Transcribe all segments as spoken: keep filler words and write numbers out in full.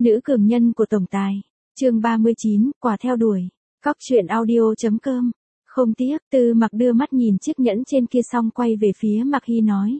Nữ cường nhân của tổng tài. Chương ba mươi chín, quả theo đuổi. Cóc truyện audio chấm com. Không tiếc, Tư Mặc đưa mắt nhìn chiếc nhẫn trên kia xong quay về phía Mạc Hy nói.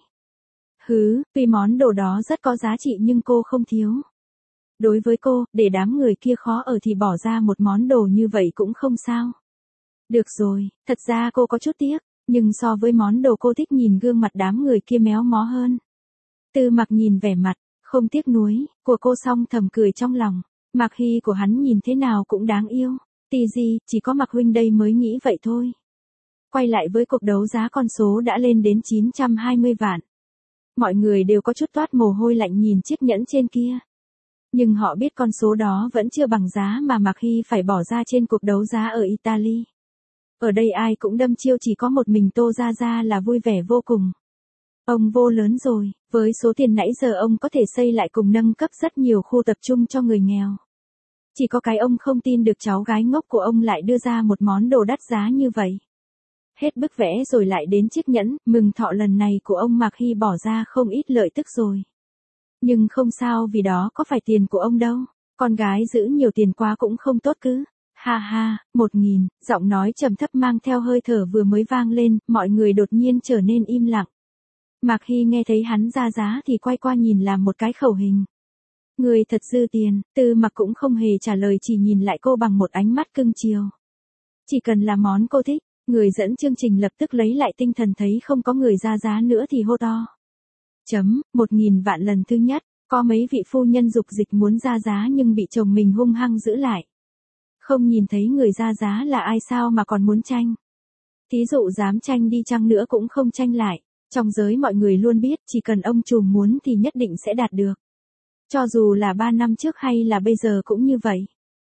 Hứ, tuy món đồ đó rất có giá trị nhưng cô không thiếu. Đối với cô, để đám người kia khó ở thì bỏ ra một món đồ như vậy cũng không sao. Được rồi, thật ra cô có chút tiếc, nhưng so với món đồ cô thích nhìn gương mặt đám người kia méo mó hơn. Tư Mặc nhìn vẻ mặt, không tiếc nuối, của cô xong thầm cười trong lòng. Mạc Hy của hắn nhìn thế nào cũng đáng yêu. Tì gì, chỉ có Mạc huynh đây mới nghĩ vậy thôi. Quay lại với cuộc đấu giá, con số đã lên đến chín trăm hai mươi vạn. Mọi người đều có chút toát mồ hôi lạnh nhìn chiếc nhẫn trên kia. Nhưng họ biết con số đó vẫn chưa bằng giá mà Mạc Hy phải bỏ ra trên cuộc đấu giá ở Italy. Ở đây ai cũng đâm chiêu, chỉ có một mình Tô Gia Gia là vui vẻ vô cùng. Ông vô lớn rồi, với số tiền nãy giờ ông có thể xây lại cùng nâng cấp rất nhiều khu tập trung cho người nghèo. Chỉ có cái ông không tin được cháu gái ngốc của ông lại đưa ra một món đồ đắt giá như vậy. Hết bức vẽ rồi lại đến chiếc nhẫn, mừng thọ lần này của ông Mạc Hy bỏ ra không ít lợi tức rồi. Nhưng không sao, vì đó có phải tiền của ông đâu, con gái giữ nhiều tiền quá cũng không tốt cứ. Ha ha, một nghìn, giọng nói trầm thấp mang theo hơi thở vừa mới vang lên, mọi người đột nhiên trở nên im lặng. Mạc Hy nghe thấy hắn ra giá thì quay qua nhìn làm một cái khẩu hình. Người thật dư tiền. Tư Mặc cũng không hề trả lời, chỉ nhìn lại cô bằng một ánh mắt cưng chiều. Chỉ cần là món cô thích, người dẫn chương trình lập tức lấy lại tinh thần, thấy không có người ra giá nữa thì hô to. Chấm, một nghìn vạn lần thứ nhất, có mấy vị phu nhân dục dịch muốn ra giá nhưng bị chồng mình hung hăng giữ lại. Không nhìn thấy người ra giá là ai sao mà còn muốn tranh. Thí dụ dám tranh đi chăng nữa cũng không tranh lại. Trong giới mọi người luôn biết chỉ cần ông trùm muốn thì nhất định sẽ đạt được. Cho dù là ba năm trước hay là bây giờ cũng như vậy.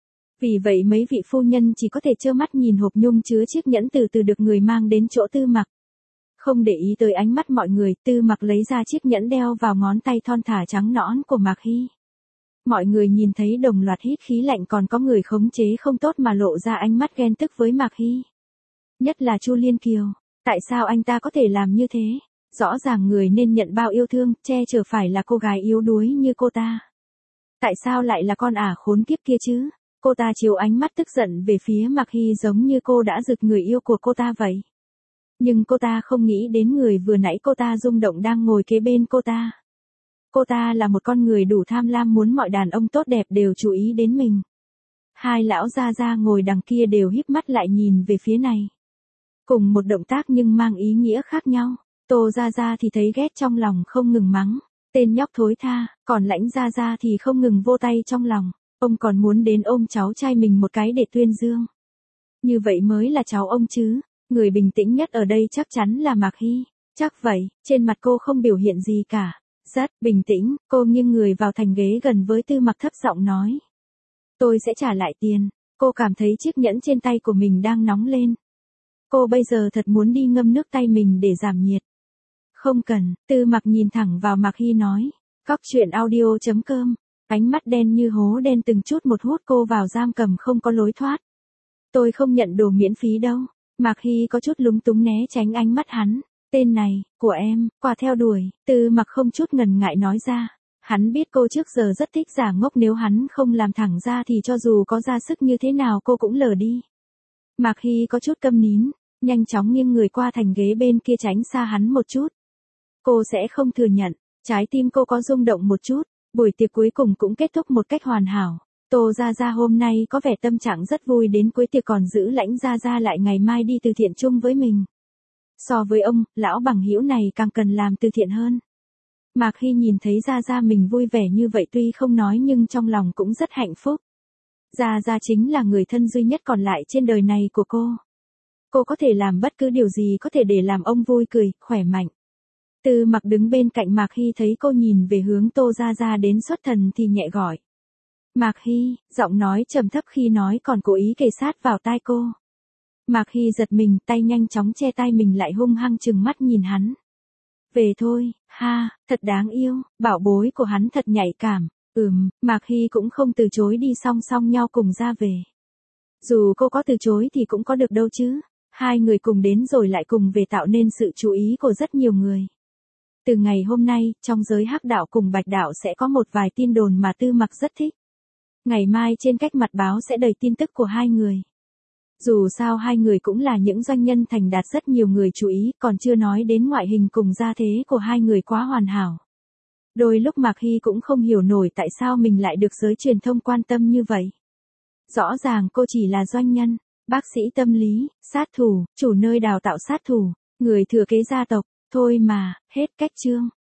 Vì vậy mấy vị phu nhân chỉ có thể trơ mắt nhìn hộp nhung chứa chiếc nhẫn từ từ được người mang đến chỗ Tư Mặc. Không để ý tới ánh mắt mọi người, Tư Mặc lấy ra chiếc nhẫn đeo vào ngón tay thon thả trắng nõn của Mạc Hy. Mọi người nhìn thấy đồng loạt hít khí lạnh, còn có người khống chế không tốt mà lộ ra ánh mắt ghen tức với Mạc Hy. Nhất là Chu Liên Kiều, tại sao anh ta có thể làm như thế? Rõ ràng người nên nhận bao yêu thương, che chở phải là cô gái yếu đuối như cô ta. Tại sao lại là con ả khốn kiếp kia chứ? Cô ta chiếu ánh mắt tức giận về phía Mạc Hy giống như cô đã giựt người yêu của cô ta vậy. Nhưng cô ta không nghĩ đến người vừa nãy cô ta rung động đang ngồi kế bên cô ta. Cô ta là một con người đủ tham lam, muốn mọi đàn ông tốt đẹp đều chú ý đến mình. Hai lão gia gia ngồi đằng kia đều híp mắt lại nhìn về phía này. Cùng một động tác nhưng mang ý nghĩa khác nhau. Tô Gia Gia thì thấy ghét trong lòng không ngừng mắng. Tên nhóc thối tha, còn Lãnh Gia Gia thì không ngừng vô tay trong lòng. Ông còn muốn đến ôm cháu trai mình một cái để tuyên dương. Như vậy mới là cháu ông chứ. Người bình tĩnh nhất ở đây chắc chắn là Mạc Hy. Chắc vậy, trên mặt cô không biểu hiện gì cả. Rất bình tĩnh, cô nghiêng người vào thành ghế gần với Tư Mặc, thấp giọng nói. Tôi sẽ trả lại tiền. Cô cảm thấy chiếc nhẫn trên tay của mình đang nóng lên. Cô bây giờ thật muốn đi ngâm nước tay mình để giảm nhiệt. Không cần. Tư Mặc nhìn thẳng vào Mạc Hy nói. Cóc truyện audio chấm com. Ánh mắt đen như hố đen từng chút một hút cô vào giam cầm không có lối thoát. Tôi không nhận đồ miễn phí đâu. Mạc Hy có chút lúng túng né tránh ánh mắt hắn. Tên này, của em, quả theo đuổi. Tư Mặc không chút ngần ngại nói ra. Hắn biết cô trước giờ rất thích giả ngốc, nếu hắn không làm thẳng ra thì cho dù có ra sức như thế nào cô cũng lờ đi. Mạc Hy có chút câm nín, nhanh chóng nghiêng người qua thành ghế bên kia tránh xa hắn một chút. Cô sẽ không thừa nhận, trái tim cô có rung động một chút. Buổi tiệc cuối cùng cũng kết thúc một cách hoàn hảo. Tô Gia Gia hôm nay có vẻ tâm trạng rất vui, đến cuối tiệc còn giữ Lãnh Gia Gia lại ngày mai đi từ thiện chung với mình. So với ông, lão bằng hữu này càng cần làm từ thiện hơn. Mạc Hy nhìn thấy Gia Gia mình vui vẻ như vậy tuy không nói nhưng trong lòng cũng rất hạnh phúc. Gia Gia chính là người thân duy nhất còn lại trên đời này của cô. Cô có thể làm bất cứ điều gì có thể để làm ông vui cười, khỏe mạnh. Tư Mặc đứng bên cạnh Mạc Hy thấy cô nhìn về hướng Tô Gia Gia đến xuất thần thì nhẹ gọi. Mạc Hy, giọng nói trầm thấp khi nói còn cố ý kề sát vào tai cô. Mạc Hy giật mình, tay nhanh chóng che tai mình lại, hung hăng trừng mắt nhìn hắn. Về thôi, ha, thật đáng yêu, bảo bối của hắn thật nhạy cảm. Ừm, Mạc Hy cũng không từ chối, đi song song nhau cùng ra về. Dù cô có từ chối thì cũng có được đâu chứ. Hai người cùng đến rồi lại cùng về tạo nên sự chú ý của rất nhiều người. Từ ngày hôm nay, trong giới hắc đạo cùng bạch đạo sẽ có một vài tin đồn mà Tư Mặc rất thích. Ngày mai trên cách mặt báo sẽ đầy tin tức của hai người. Dù sao hai người cũng là những doanh nhân thành đạt rất nhiều người chú ý, còn chưa nói đến ngoại hình cùng gia thế của hai người quá hoàn hảo. Đôi lúc Mạc Hy cũng không hiểu nổi tại sao mình lại được giới truyền thông quan tâm như vậy. Rõ ràng cô chỉ là doanh nhân, bác sĩ tâm lý, sát thủ, chủ nơi đào tạo sát thủ, người thừa kế gia tộc, thôi mà, hết cách chương.